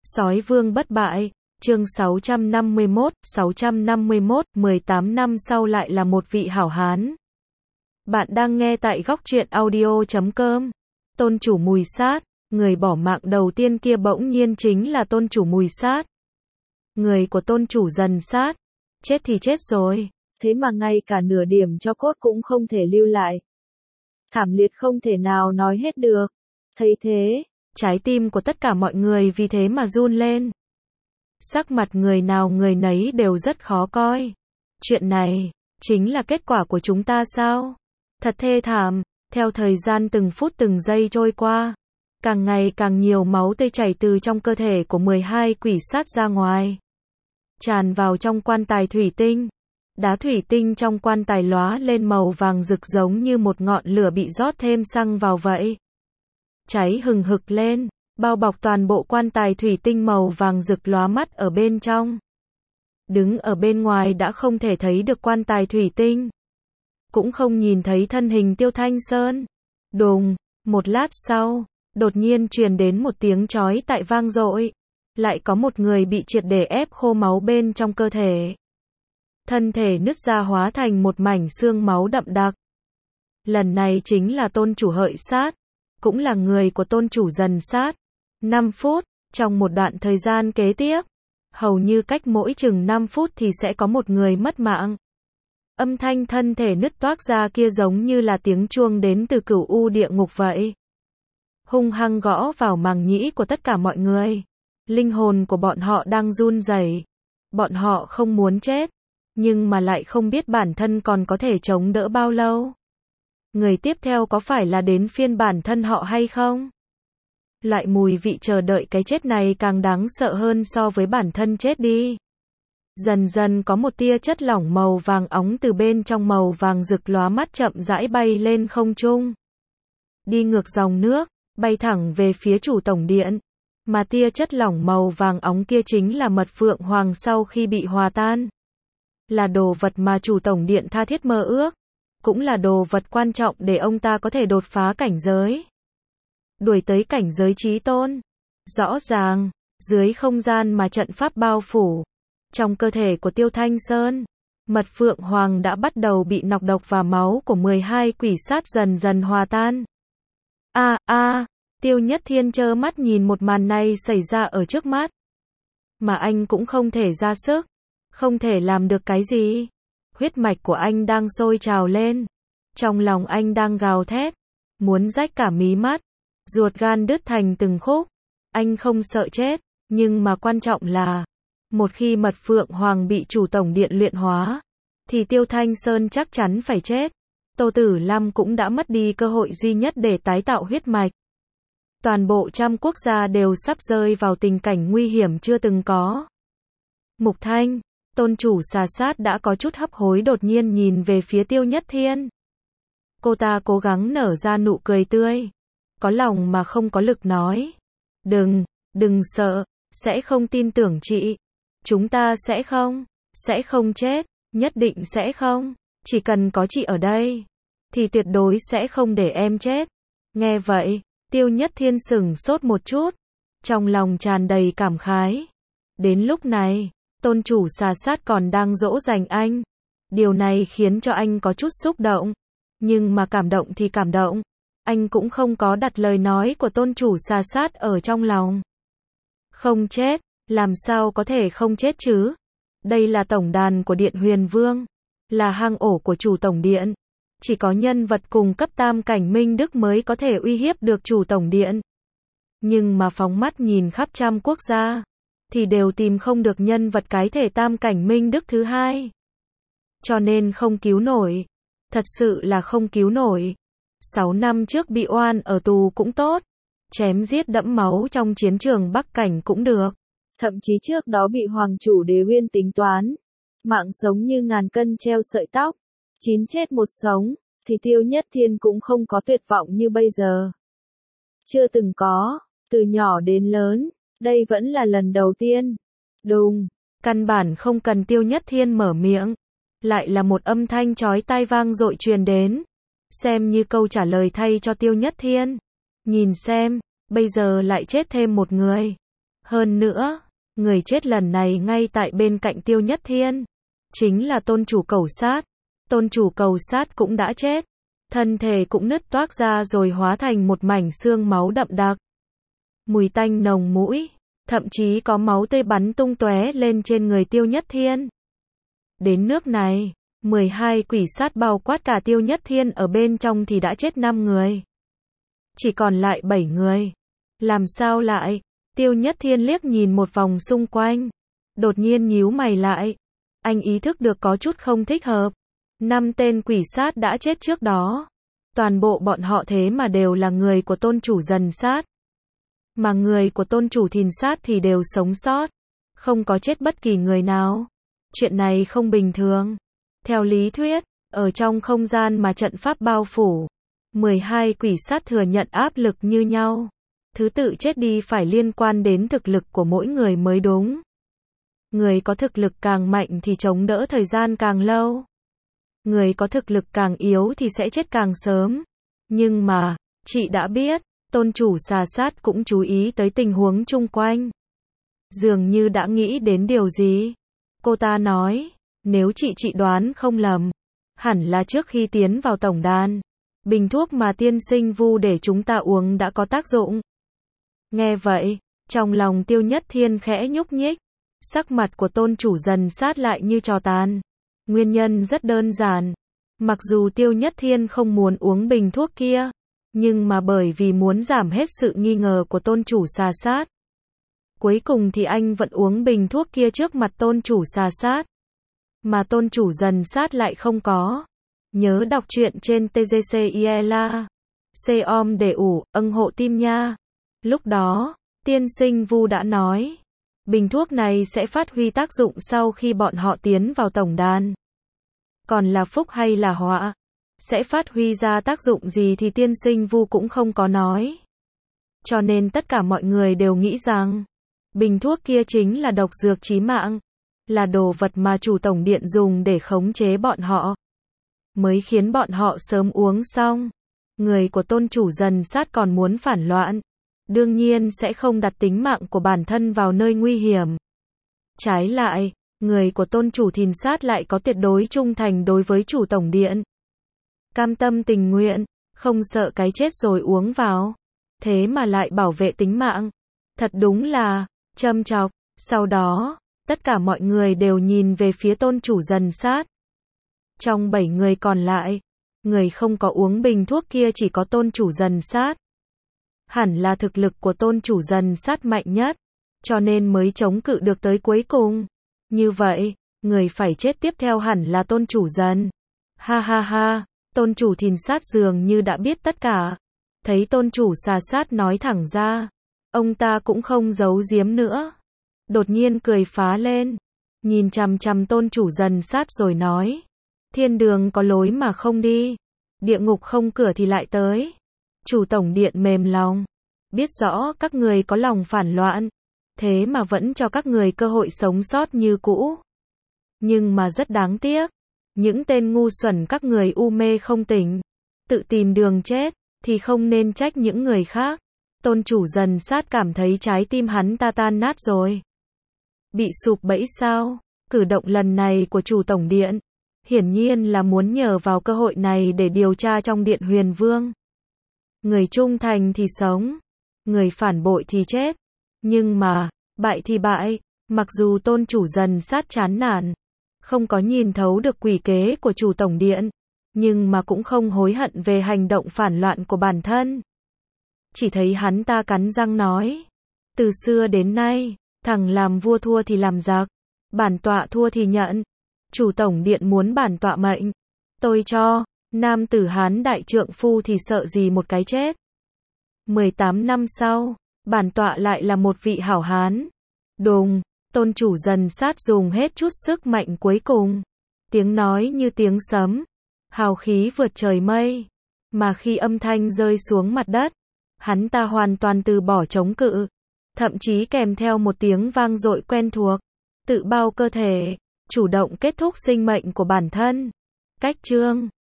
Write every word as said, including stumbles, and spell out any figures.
Sói vương bất bại, chương sáu trăm năm mươi mốt, sáu trăm năm mươi mốt, mười tám năm sau lại là một vị hảo hán. Bạn đang nghe tại góc truyện audio chấm com. Tôn chủ Mùi Sát, người bỏ mạng đầu tiên kia bỗng nhiên chính là tôn chủ Mùi Sát. Người của tôn chủ Dần Sát, chết thì chết rồi, thế mà ngay cả nửa điểm cho cốt cũng không thể lưu lại. Thảm liệt không thể nào nói hết được. Thấy thế, trái tim của tất cả mọi người vì thế mà run lên. Sắc mặt người nào người nấy đều rất khó coi. Chuyện này, chính là kết quả của chúng ta sao? Thật thê thảm, theo thời gian từng phút từng giây trôi qua. Càng ngày càng nhiều máu tươi chảy từ trong cơ thể của mười hai quỷ sát ra ngoài. Tràn vào trong quan tài thủy tinh. Đá thủy tinh trong quan tài lóa lên màu vàng rực giống như một ngọn lửa bị rót thêm xăng vào vậy. Cháy hừng hực lên, bao bọc toàn bộ quan tài thủy tinh màu vàng rực lóa mắt ở bên trong. Đứng ở bên ngoài đã không thể thấy được quan tài thủy tinh. Cũng không nhìn thấy thân hình Tiêu Thanh Sơn. Đùng, một lát sau, đột nhiên truyền đến một tiếng chói tai vang dội. Lại có một người bị triệt để ép khô máu bên trong cơ thể. Thân thể nứt ra hóa thành một mảnh xương máu đậm đặc. Lần này chính là tôn chủ Hợi Sát, cũng là người của tôn chủ Dần Sát. năm phút, trong một đoạn thời gian kế tiếp, hầu như cách mỗi chừng năm phút thì sẽ có một người mất mạng. Âm thanh thân thể nứt toác ra kia giống như là tiếng chuông đến từ cửu u địa ngục vậy. Hung hăng gõ vào màng nhĩ của tất cả mọi người. Linh hồn của bọn họ đang run rẩy. Bọn họ không muốn chết, nhưng mà lại không biết bản thân còn có thể chống đỡ bao lâu. Người tiếp theo có phải là đến phiên bản thân họ hay không? Loại mùi vị chờ đợi cái chết này càng đáng sợ hơn so với bản thân chết đi. Dần dần có một tia chất lỏng màu vàng óng từ bên trong màu vàng rực lóa mắt chậm rãi bay lên không trung. Đi ngược dòng nước, bay thẳng về phía chủ tổng điện. Mà tia chất lỏng màu vàng óng kia chính là mật phượng hoàng sau khi bị hòa tan. Là đồ vật mà chủ tổng điện tha thiết mơ ước. Cũng là đồ vật quan trọng để ông ta có thể đột phá cảnh giới. Đuổi tới cảnh giới chí tôn. Rõ ràng, dưới không gian mà trận pháp bao phủ. Trong cơ thể của Tiêu Thanh Sơn, mật phượng hoàng đã bắt đầu bị nọc độc và máu của mười hai quỷ sát dần dần hòa tan. A a, Tiêu Nhất Thiên trơ mắt nhìn một màn này xảy ra ở trước mắt. Mà anh cũng không thể ra sức, không thể làm được cái gì. Huyết mạch của anh đang sôi trào lên. Trong lòng anh đang gào thét, muốn rách cả mí mắt, ruột gan đứt thành từng khúc. Anh không sợ chết, nhưng mà quan trọng là, một khi mật phượng hoàng bị chủ tổng điện luyện hóa, thì Tiêu Thanh Sơn chắc chắn phải chết. Tô Tử Lam cũng đã mất đi cơ hội duy nhất để tái tạo huyết mạch. Toàn bộ trăm quốc gia đều sắp rơi vào tình cảnh nguy hiểm chưa từng có. Mục Thanh, tôn chủ Xà Sát đã có chút hấp hối đột nhiên nhìn về phía Tiêu Nhất Thiên. Cô ta cố gắng nở ra nụ cười tươi. Có lòng mà không có lực nói. Đừng, đừng sợ, sẽ không tin tưởng chị. Chúng ta sẽ không, sẽ không chết, nhất định sẽ không. Chỉ cần có chị ở đây, thì tuyệt đối sẽ không để em chết. Nghe vậy, Tiêu Nhất Thiên sửng sốt một chút. Trong lòng tràn đầy cảm khái. Đến lúc này, tôn chủ Xà Sát còn đang dỗ dành anh. Điều này khiến cho anh có chút xúc động. Nhưng mà cảm động thì cảm động. Anh cũng không có đặt lời nói của tôn chủ Xà Sát ở trong lòng. Không chết, làm sao có thể không chết chứ? Đây là tổng đàn của Điện Huyền Vương. Là hang ổ của chủ tổng điện. Chỉ có nhân vật cùng cấp tam cảnh Minh Đức mới có thể uy hiếp được chủ tổng điện. Nhưng mà phóng mắt nhìn khắp trăm quốc gia, thì đều tìm không được nhân vật cái thể tam cảnh Minh Đức thứ hai. Cho nên không cứu nổi. Thật sự là không cứu nổi. Sáu năm trước bị oan ở tù cũng tốt. Chém giết đẫm máu trong chiến trường Bắc Cảnh cũng được. Thậm chí trước đó bị Hoàng chủ Đế Uyên tính toán. Mạng sống như ngàn cân treo sợi tóc. Chín chết một sống, thì Tiêu Nhất Thiên cũng không có tuyệt vọng như bây giờ. Chưa từng có, từ nhỏ đến lớn, đây vẫn là lần đầu tiên. Đùng, căn bản không cần Tiêu Nhất Thiên mở miệng. Lại là một âm thanh chói tai vang dội truyền đến. Xem như câu trả lời thay cho Tiêu Nhất Thiên. Nhìn xem, bây giờ lại chết thêm một người. Hơn nữa, người chết lần này ngay tại bên cạnh Tiêu Nhất Thiên. Chính là tôn chủ Cẩu Sát. Tôn chủ Cẩu Sát cũng đã chết. Thân thể cũng nứt toác ra rồi hóa thành một mảnh xương máu đậm đặc. Mùi tanh nồng mũi. Thậm chí có máu tươi bắn tung tóe lên trên người Tiêu Nhất Thiên. Đến nước này, mười hai quỷ sát bao quát cả Tiêu Nhất Thiên ở bên trong thì đã chết năm người. Chỉ còn lại bảy người. Làm sao lại? Tiêu Nhất Thiên liếc nhìn một vòng xung quanh. Đột nhiên nhíu mày lại. Anh ý thức được có chút không thích hợp. Năm tên quỷ sát đã chết trước đó. Toàn bộ bọn họ thế mà đều là người của tôn chủ Dần Sát. Mà người của tôn chủ Thìn Sát thì đều sống sót. Không có chết bất kỳ người nào. Chuyện này không bình thường. Theo lý thuyết, ở trong không gian mà trận pháp bao phủ, mười hai quỷ sát thừa nhận áp lực như nhau. Thứ tự chết đi phải liên quan đến thực lực của mỗi người mới đúng. Người có thực lực càng mạnh thì chống đỡ thời gian càng lâu. Người có thực lực càng yếu thì sẽ chết càng sớm. Nhưng mà, chị đã biết, tôn chủ Xà Sát cũng chú ý tới tình huống chung quanh. Dường như đã nghĩ đến điều gì. Cô ta nói, nếu chị chị đoán không lầm, hẳn là trước khi tiến vào tổng đàn, bình thuốc mà tiên sinh vu để chúng ta uống đã có tác dụng. Nghe vậy, trong lòng Tiêu Nhất Thiên khẽ nhúc nhích, sắc mặt của tôn chủ Dần Sát lại như tro tàn. Nguyên nhân rất đơn giản, mặc dù Tiêu Nhất Thiên không muốn uống bình thuốc kia, nhưng mà bởi vì muốn giảm hết sự nghi ngờ của tôn chủ Xà Sát. Cuối cùng thì anh vẫn uống bình thuốc kia trước mặt tôn chủ Xà Sát. Mà tôn chủ Dần Sát lại không có. Nhớ đọc truyện trên tê giê xê i e la. Xe om để ủ, âng hộ tim nha. Lúc đó, tiên sinh Vu đã nói, bình thuốc này sẽ phát huy tác dụng sau khi bọn họ tiến vào tổng đàn. Còn là phúc hay là họa, sẽ phát huy ra tác dụng gì thì tiên sinh Vu cũng không có nói. Cho nên tất cả mọi người đều nghĩ rằng, bình thuốc kia chính là độc dược chí mạng, là đồ vật mà chủ tổng điện dùng để khống chế bọn họ, mới khiến bọn họ sớm uống xong. Người của tôn chủ Dần Sát còn muốn phản loạn, đương nhiên sẽ không đặt tính mạng của bản thân vào nơi nguy hiểm. Trái lại, người của tôn chủ Thìn Sát lại có tuyệt đối trung thành đối với chủ tổng điện. Cam tâm tình nguyện, không sợ cái chết rồi uống vào. Thế mà lại bảo vệ tính mạng. Thật đúng là châm chọc. Sau đó, tất cả mọi người đều nhìn về phía tôn chủ Dần Sát. Trong bảy người còn lại, người không có uống bình thuốc kia chỉ có tôn chủ Dần Sát. Hẳn là thực lực của tôn chủ Dần Sát mạnh nhất, cho nên mới chống cự được tới cuối cùng. Như vậy, người phải chết tiếp theo hẳn là tôn chủ Dần. Ha ha ha, tôn chủ Thìn Sát dường như đã biết tất cả. Thấy tôn chủ Xà Sát nói thẳng ra, ông ta cũng không giấu giếm nữa. Đột nhiên cười phá lên, nhìn chằm chằm tôn chủ Dần Sát rồi nói, thiên đường có lối mà không đi, địa ngục không cửa thì lại tới. Chủ tổng điện mềm lòng, biết rõ các người có lòng phản loạn, thế mà vẫn cho các người cơ hội sống sót như cũ. Nhưng mà rất đáng tiếc, những tên ngu xuẩn các người u mê không tỉnh, tự tìm đường chết, thì không nên trách những người khác. Tôn chủ Dần Sát cảm thấy trái tim hắn ta tan nát rồi. Bị sụp bẫy sao? Cử động lần này của chủ tổng điện, hiển nhiên là muốn nhờ vào cơ hội này để điều tra trong điện Huyền Vương. Người trung thành thì sống, người phản bội thì chết. Nhưng mà, bại thì bại, mặc dù tôn chủ Dần Sát chán nản, không có nhìn thấu được quỷ kế của chủ tổng điện, nhưng mà cũng không hối hận về hành động phản loạn của bản thân. Chỉ thấy hắn ta cắn răng nói, từ xưa đến nay, thằng làm vua thua thì làm giặc, bản tọa thua thì nhận. Chủ tổng điện muốn bản tọa mệnh, tôi cho. Nam tử Hán đại trượng phu thì sợ gì một cái chết. mười tám năm sau, bản tọa lại là một vị hảo hán. Đùng, tôn chủ Dần Sát dùng hết chút sức mạnh cuối cùng. Tiếng nói như tiếng sấm, hào khí vượt trời mây. Mà khi âm thanh rơi xuống mặt đất, hắn ta hoàn toàn từ bỏ chống cự. Thậm chí kèm theo một tiếng vang dội quen thuộc, tự bao cơ thể, chủ động kết thúc sinh mệnh của bản thân. Cách chương